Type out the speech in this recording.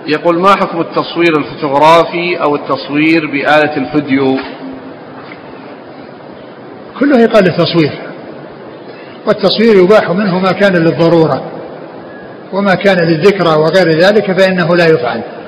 يقول: ما حكم التصوير الفوتوغرافي أو التصوير بآلة الفيديو؟ كله يقال التصوير، والتصوير يباح منه ما كان للضرورة، وما كان للذكرى وغير ذلك فإنه لا يفعل.